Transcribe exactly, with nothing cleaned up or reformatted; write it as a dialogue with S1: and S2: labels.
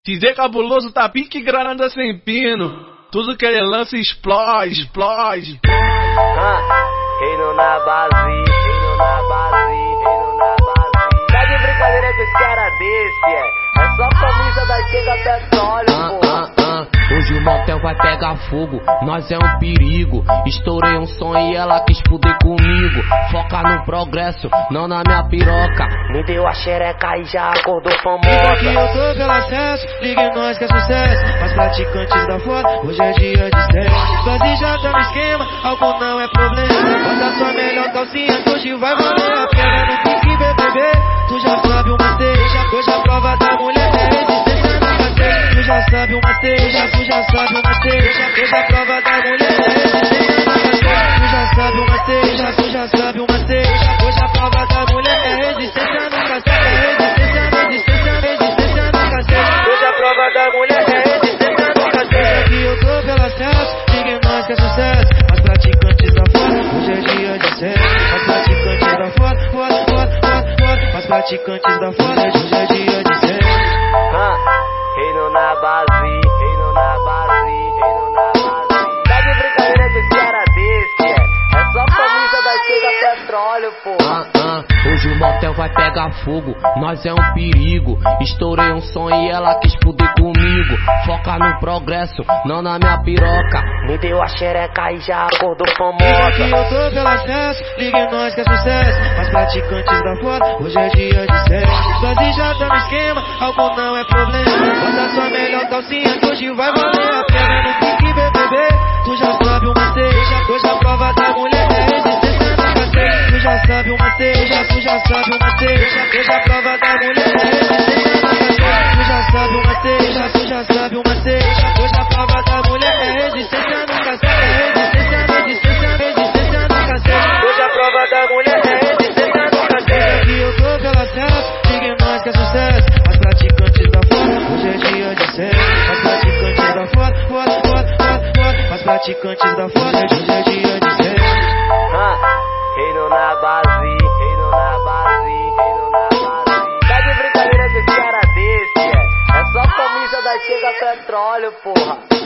S1: Dizer cabuloso tá pique granada sem pino. Tudo que ele lança explode, explode.
S2: Ah, reino na base, reino na base, reino na base. Tá de brincadeira com esse cara desse, é? É só camisa da Chega Petróleo,
S3: ah,
S2: pô.
S3: ah, ah. Hoje o motel vai pegar fogo, nós é um perigo. Estourei um som e ela quis fuder comigo. Foca no progresso, não na minha piroca.
S2: Me deu a xereca e já acordou famosa.
S4: Liga que eu tô pelo acesso, liga em nós que é sucesso. Mas praticantes da foda, hoje é dia de sexo. Quase já tá no esquema, álcool não é problema. Bota sua melhor calcinha que hoje vai valer a pena. No pique B B B, tu já sabe o macete. Hoje a prova da mulher é resistência no cacete. Tu já sabe o macete, tu já sabe o macete. Hoje a prova da mulher é resistência no cacete. Tu já sabe o macete, tu já sabe o macete. Hoje a prova da mulher é resistência no cacete. Resistência, resistência, resistência no cacete. Hoje a prova da mulher é resistência no cacete. Aqui eu tô pelo acesso, liga em nós que é sucesso. As praticantes da fora, hoje é dia de sexo. As praticantes da fora, fora, fora, fora, fora. As praticantes da fora, hoje é dia de sexo.
S2: Ah, reino na base, reino na base, reino na base. Tá de brincadeira com esse cara desse, é? É só camisa da Chega Petróleo, pô.
S3: Ah, ah. Hoje o motel vai pegar fogo, nós é um perigo. Estourei um som e ela quis fuder comigo. Foca no progresso, não na minha piroca.
S2: Me deu a xereca e já acordou
S4: Liga
S2: famosa.
S4: que eu tô pelo acesso, liga em nós que é sucesso. As praticantes da fora, hoje é dia de sexo. Quase já tá no esquema, álcool não é problema. Bota sua melhor calcinha que hoje vai valer a pena. No pique B B B, tu já sabe o macete. Hoje a prova da mulher é resistência no cacete. Tu já sabe o macete, tu já sabe o macete. Hoje a prova da mulher é resistência no cacete. Tu já sabe o macete, tu já sabe o macete. Hoje a prova da mulher é resistência no cacete. Resistência, resistência, resistência no cacete. Hoje a prova da mulher é resistência no cacete. Aqui eu tô pelo acesso, liga em nós que é sucesso. As praticantes da fora, hoje é dia de sexo. As praticantes da fora, fora, fora, fora, fora. As praticantes da fora, hoje é dia de sexo.
S2: Ah, reino na base, reino na base, reino na base. Tá de brincadeira com esse cara desse, é? É só camisa da Chega Petróleo, porra.